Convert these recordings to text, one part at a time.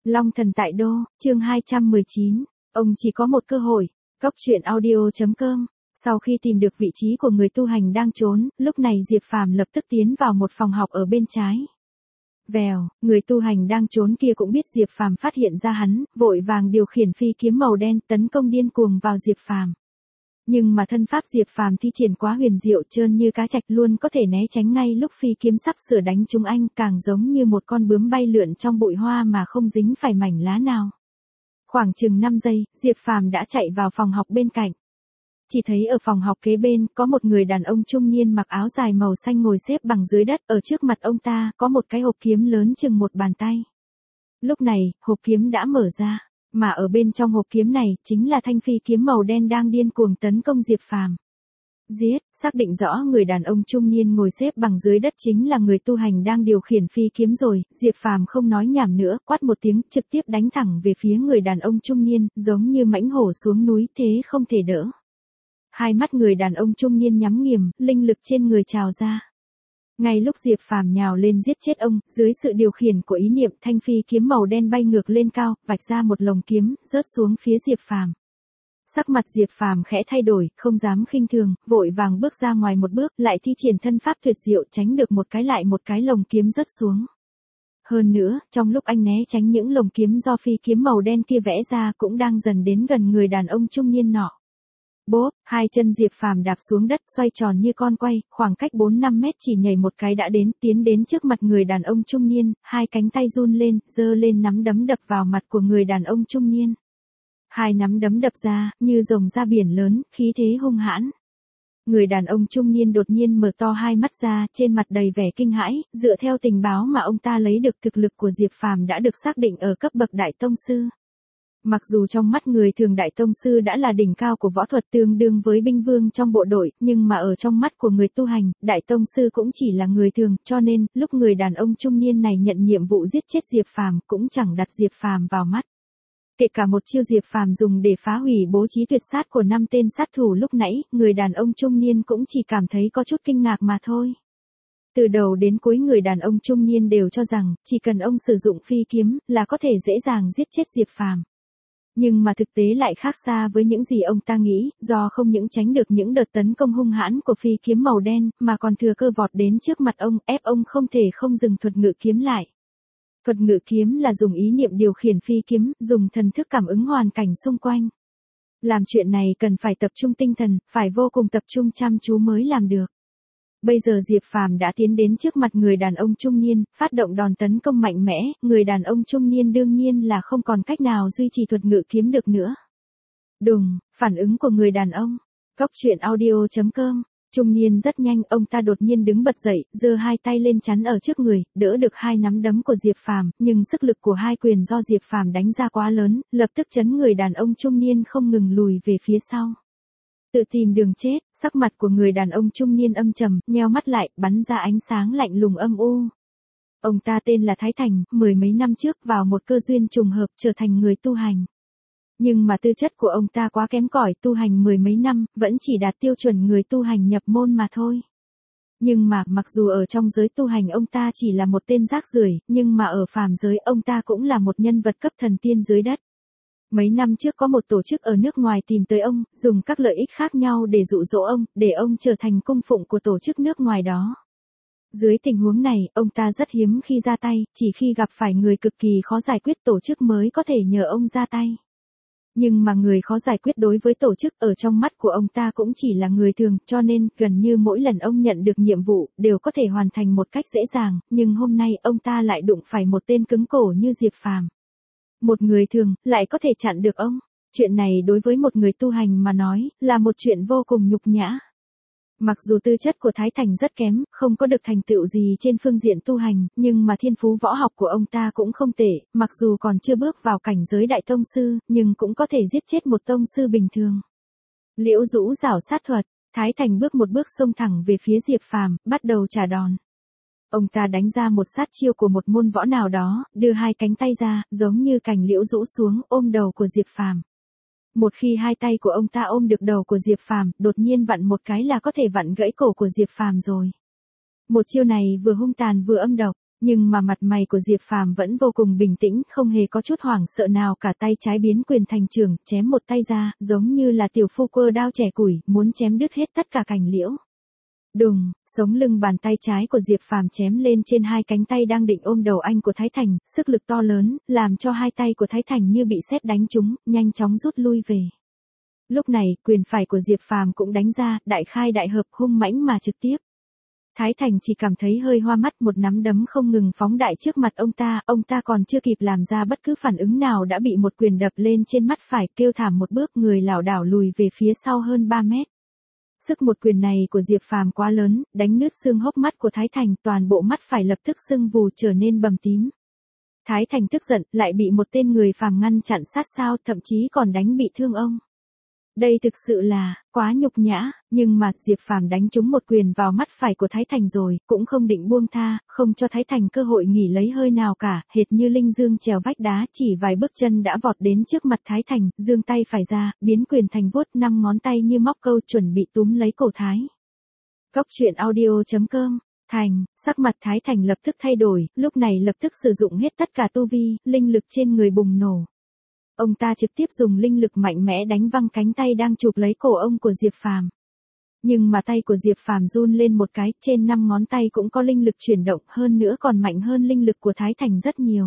Long thần tại đô, chương 219, ông chỉ có một cơ hội. Cốc truyện audio.com. Sau khi tìm được vị trí của người tu hành đang trốn, lúc này Diệp Phàm lập tức tiến vào một phòng học ở bên trái. Vèo, người tu hành đang trốn kia cũng biết Diệp Phàm phát hiện ra hắn, vội vàng điều khiển phi kiếm màu đen tấn công điên cuồng vào Diệp Phàm. Nhưng mà thân pháp Diệp Phàm thi triển quá huyền diệu, trơn như cá trạch, luôn có thể né tránh ngay lúc phi kiếm sắp sửa đánh trúng anh, càng giống như một con bướm bay lượn trong bụi hoa mà không dính phải mảnh lá nào. Khoảng chừng 5 giây, Diệp Phàm đã chạy vào phòng học bên cạnh. Chỉ thấy ở phòng học kế bên, có một người đàn ông trung niên mặc áo dài màu xanh ngồi xếp bằng dưới đất, ở trước mặt ông ta, có một cái hộp kiếm lớn chừng một bàn tay. Lúc này, hộp kiếm đã mở ra, mà ở bên trong hộp kiếm này, chính là thanh phi kiếm màu đen đang điên cuồng tấn công Diệp Phàm. Giết, xác định rõ người đàn ông trung niên ngồi xếp bằng dưới đất chính là người tu hành đang điều khiển phi kiếm rồi, Diệp Phàm không nói nhảm nữa, quát một tiếng, trực tiếp đánh thẳng về phía người đàn ông trung niên, giống như mãnh hổ xuống núi thế không thể đỡ. Hai mắt người đàn ông trung niên nhắm nghiền, linh lực trên người trào ra. Ngay lúc Diệp Phàm nhào lên giết chết ông, dưới sự điều khiển của ý niệm, thanh phi kiếm màu đen bay ngược lên cao, vạch ra một lồng kiếm, rớt xuống phía Diệp Phàm. Sắc mặt Diệp Phàm khẽ thay đổi, không dám khinh thường, vội vàng bước ra ngoài một bước, lại thi triển thân pháp tuyệt diệu, tránh được một cái lại một cái lồng kiếm rớt xuống. Hơn nữa, trong lúc anh né tránh những lồng kiếm do phi kiếm màu đen kia vẽ ra, cũng đang dần đến gần người đàn ông trung niên nọ. Bốp, hai chân Diệp Phàm đạp xuống đất, xoay tròn như con quay, khoảng cách 4-5 mét chỉ nhảy một cái đã tiến đến trước mặt người đàn ông trung niên, hai cánh tay run lên, giơ lên nắm đấm đập vào mặt của người đàn ông trung niên. Hai nắm đấm đập ra, như rồng ra biển lớn, khí thế hung hãn. Người đàn ông trung niên đột nhiên mở to hai mắt ra, trên mặt đầy vẻ kinh hãi, dựa theo tình báo mà ông ta lấy được, thực lực của Diệp Phàm đã được xác định ở cấp bậc đại tông sư. Mặc dù trong mắt người thường đại tông sư đã là đỉnh cao của võ thuật, tương đương với binh vương trong bộ đội, nhưng mà ở trong mắt của người tu hành, đại tông sư cũng chỉ là người thường, cho nên, lúc người đàn ông trung niên này nhận nhiệm vụ giết chết Diệp Phàm, cũng chẳng đặt Diệp Phàm vào mắt. Kể cả một chiêu Diệp Phàm dùng để phá hủy bố trí tuyệt sát của 5 tên sát thủ lúc nãy, người đàn ông trung niên cũng chỉ cảm thấy có chút kinh ngạc mà thôi. Từ đầu đến cuối người đàn ông trung niên đều cho rằng, chỉ cần ông sử dụng phi kiếm, là có thể dễ dàng giết chết Diệp Phàm. Nhưng mà thực tế lại khác xa với những gì ông ta nghĩ, do không những tránh được những đợt tấn công hung hãn của phi kiếm màu đen, mà còn thừa cơ vọt đến trước mặt ông, ép ông không thể không dừng thuật ngự kiếm lại. Thuật ngự kiếm là dùng ý niệm điều khiển phi kiếm, dùng thần thức cảm ứng hoàn cảnh xung quanh. Làm chuyện này cần phải tập trung tinh thần, phải vô cùng tập trung chăm chú mới làm được. Bây giờ Diệp Phàm đã tiến đến trước mặt người đàn ông trung niên, phát động đòn tấn công mạnh mẽ, người đàn ông trung niên đương nhiên là không còn cách nào duy trì thuật ngự kiếm được nữa. Đùng, phản ứng của người đàn ông. Cốc truyện audio.com. Trung niên rất nhanh, ông ta đột nhiên đứng bật dậy, giơ hai tay lên chắn ở trước người, đỡ được hai nắm đấm của Diệp Phàm, nhưng sức lực của hai quyền do Diệp Phàm đánh ra quá lớn, lập tức chấn người đàn ông trung niên không ngừng lùi về phía sau. Tự tìm đường chết, sắc mặt của người đàn ông trung niên âm trầm, nheo mắt lại, bắn ra ánh sáng lạnh lùng âm u. Ông ta tên là Thái Thành, 10 mấy năm trước vào một cơ duyên trùng hợp trở thành người tu hành. Nhưng mà tư chất của ông ta quá kém cỏi, tu hành 10 mấy năm, vẫn chỉ đạt tiêu chuẩn người tu hành nhập môn mà thôi. Nhưng mà, mặc dù ở trong giới tu hành ông ta chỉ là một tên rác rưởi, nhưng mà ở phàm giới ông ta cũng là một nhân vật cấp thần tiên dưới đất. Mấy năm trước có một tổ chức ở nước ngoài tìm tới ông, dùng các lợi ích khác nhau để dụ dỗ ông, để ông trở thành cung phụng của tổ chức nước ngoài đó. Dưới tình huống này, ông ta rất hiếm khi ra tay, chỉ khi gặp phải người cực kỳ khó giải quyết tổ chức mới có thể nhờ ông ra tay. Nhưng mà người khó giải quyết đối với tổ chức ở trong mắt của ông ta cũng chỉ là người thường, cho nên, gần như mỗi lần ông nhận được nhiệm vụ, đều có thể hoàn thành một cách dễ dàng, nhưng hôm nay ông ta lại đụng phải một tên cứng cổ như Diệp Phàm. Một người thường, lại có thể chặn được ông. Chuyện này đối với một người tu hành mà nói, là một chuyện vô cùng nhục nhã. Mặc dù tư chất của Thái Thành rất kém, không có được thành tựu gì trên phương diện tu hành, nhưng mà thiên phú võ học của ông ta cũng không tệ, mặc dù còn chưa bước vào cảnh giới đại tông sư, nhưng cũng có thể giết chết một tông sư bình thường. Liễu Dũ giảo sát thuật, Thái Thành bước một bước xông thẳng về phía Diệp Phàm, bắt đầu trả đòn. Ông ta đánh ra một sát chiêu của một môn võ nào đó, đưa hai cánh tay ra, giống như cành liễu rũ xuống, ôm đầu của Diệp Phàm. Một khi hai tay của ông ta ôm được đầu của Diệp Phàm, đột nhiên vặn một cái là có thể vặn gãy cổ của Diệp Phàm rồi. Một chiêu này vừa hung tàn vừa âm độc, Nhưng mà mặt mày của Diệp Phàm vẫn vô cùng bình tĩnh, không hề có chút hoảng sợ nào cả, tay trái biến quyền thành trường, chém một tay ra, giống như là tiểu phu quơ đao chẻ củi, muốn chém đứt hết tất cả cành liễu. Đùng, sống lưng bàn tay trái của Diệp Phàm chém lên trên hai cánh tay đang định ôm đầu anh của Thái Thành, sức lực to lớn, làm cho hai tay của Thái Thành như bị sét đánh trúng, nhanh chóng rút lui về. Lúc này, quyền phải của Diệp Phàm cũng đánh ra, đại khai đại hợp, hung mãnh mà trực tiếp. Thái Thành chỉ cảm thấy hơi hoa mắt, một nắm đấm không ngừng phóng đại trước mặt ông ta còn chưa kịp làm ra bất cứ phản ứng nào đã bị một quyền đập lên trên mắt phải, kêu thảm một bước, người lảo đảo lùi về phía sau hơn 3 mét. Sức một quyền này của Diệp Phàm quá lớn, đánh nứt xương hốc mắt của Thái Thành, toàn bộ mắt phải lập tức sưng vù trở nên bầm tím. Thái Thành tức giận, lại bị một tên người phàm ngăn chặn sát sao, thậm chí còn đánh bị thương ông. Đây thực sự là quá nhục nhã, nhưng mà Diệp Phàm đánh trúng một quyền vào mắt phải của Thái Thành rồi, cũng không định buông tha, không cho Thái Thành cơ hội nghỉ lấy hơi nào cả, hệt như linh dương trèo vách đá, chỉ vài bước chân đã vọt đến trước mặt Thái Thành, giương tay phải ra, biến quyền thành vuốt, 5 ngón tay như móc câu chuẩn bị túm lấy cổ Thái. Góc truyện audio.com. Thành, sắc mặt Thái Thành lập tức thay đổi, lúc này lập tức sử dụng hết tất cả tu vi, linh lực trên người bùng nổ. Ông ta trực tiếp dùng linh lực mạnh mẽ đánh văng cánh tay đang chụp lấy cổ ông của Diệp Phàm. Nhưng mà tay của Diệp Phàm run lên một cái, trên 5 ngón tay cũng có linh lực chuyển động, hơn nữa còn mạnh hơn linh lực của Thái Thành rất nhiều.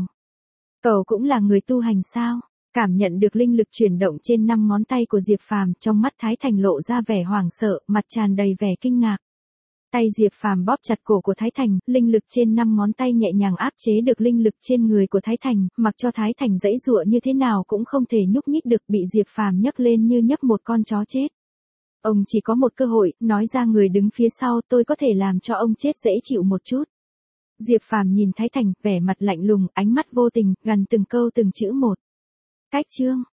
Cậu cũng là người tu hành sao? Cảm nhận được linh lực chuyển động trên 5 ngón tay của Diệp Phàm, trong mắt Thái Thành lộ ra vẻ hoảng sợ, mặt tràn đầy vẻ kinh ngạc. Tay Diệp Phàm bóp chặt cổ của Thái Thành, linh lực trên 5 ngón tay nhẹ nhàng áp chế được linh lực trên người của Thái Thành, mặc cho Thái Thành giãy giụa như thế nào cũng không thể nhúc nhích được, bị Diệp Phàm nhấc lên như nhấc một con chó chết. Ông chỉ có một cơ hội, nói ra người đứng phía sau, tôi có thể làm cho ông chết dễ chịu một chút. Diệp Phàm nhìn Thái Thành, vẻ mặt lạnh lùng, ánh mắt vô tình, gằn từng câu từng chữ một. Cách chương